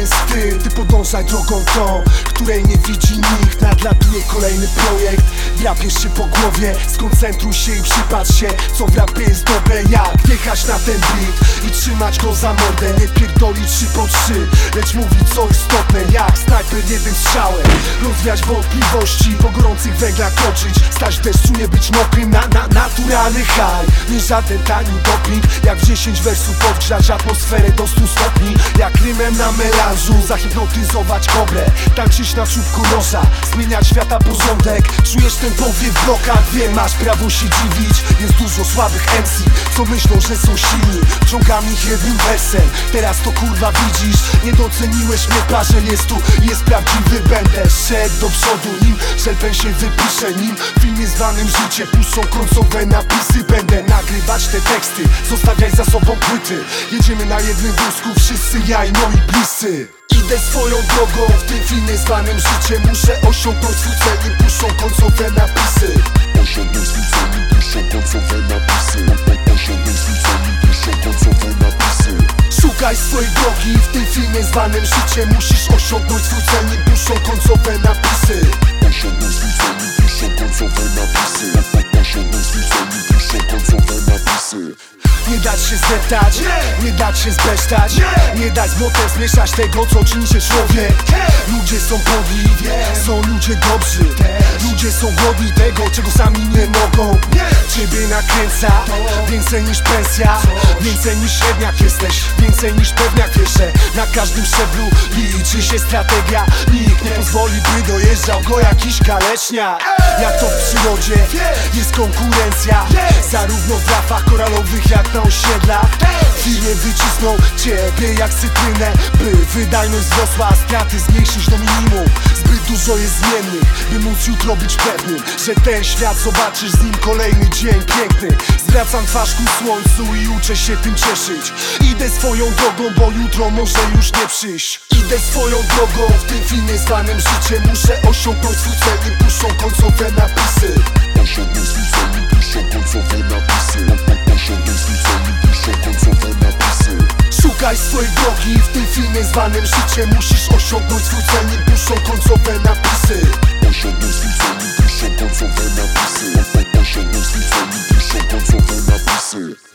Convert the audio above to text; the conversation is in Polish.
pewien styl. Ty podążaj drogą tą, której nie widzi nikt. Nadlatuje kolejny projekt, drapiesz się po głowie. Skoncentruj się i przypatrz się, co w rapie jest dobre. Jak wjechać na ten beat i trzymać go za mordę. Nie pierdolić 3 po 3, lecz mówić co istotne. Jak snajper jednym strzałem rozwiać wątpliwości, po gorących węglach kroczyć. Stać w deszczu, nie być mokrym na naturalny high. Nie żaden tani doping, jak w 10 wersów podgrzać atmosferę do 100 stopni. Jak rymem na melanżu zahipnotyzować kobrę, tańczyć na czubku noża, zmieniać świata porządek. Czujesz ten powiew w blokach, wiem, masz prawo się dziwić. Jest dużo słabych MC, co myślą, że są silni. Wciągam ich jednym wersem, teraz to kurwa widzisz. Nie doceniłeś mnie, parzel jest tu, jest prawdziwy. Będę szedł do przodu, nim żelpen się wypisze. Nim w filmie zwanym życie puszczą końcowe napisy. Będę nagrywać te teksty, zostawiaj za sobą płyty. Jedziemy na jednym wózku, wszyscy ja i moi bliscy. Idę swoją drogą, w tym filmie zwanym życie. Muszę osiągnąć swój cel, nim puszczą końcowe napisy. Osiągnąć swój cel, nim puszczą końcowe napisy. Osiągnąć swój cel, nim puszczą końcowe napisy. Szukaj swojej drogi, w tym filmie zwanym życie. Musisz osiągnąć swój cel, nim puszczą końcowe napisy. Osiągnąć swój cel, nim puszczą końcowe napisy. Osiągnąć swój cel, nim puszczą końcowe napisy. Nie dać się zdeptać, nie dać się zbesztać, nie dać z młotem zmieszać tego, co czyni się człowiek. Ludzie są podli, są ludzie dobrzy. Ludzie są głodni tego, czego sami nie mogą. Ciebie nakręca więcej niż pensja, więcej niż średniak jesteś, więcej niż pewniak. Wiesz, że na każdym szczeblu liczy się strategia. Nikt nie pozwoli, by dojeżdżał go jakiś kalecznia. Jak to w przyrodzie, jest konkurencja, zarówno w rafach koralowych, jak na osiedlach. W filmie wycisną ciebie jak cytrynę, by wydajność wzrosła, a straty zmniejszyć do minimum. Zbyt dużo jest zmiennych, by móc jutro być pewnym, że ten świat zobaczysz, z nim kolejny dzień piękny. Zwracam twarz ku słońcu i uczę się tym cieszyć. Idę swoją drogą, bo jutro może już nie przyjść. Idę swoją drogą, w tym filmie zwanym życie. Muszę osiągnąć swój cel, nim puszczą końcowe napisy. Osiągnąć swój cel, nim puszczą końcowe napisy. Osiągnąć swój cel, nim puszczą końcowe napisy. Szukaj swojej drogi, w tym filmie zwanym życie. Musisz osiągnąć swój cel, nim puszczą końcowe napisy. Osiągnąć swój cel, nim puszczą końcowe napisy. Osiągnąć swój cel, nim puszczą końcowe napisy.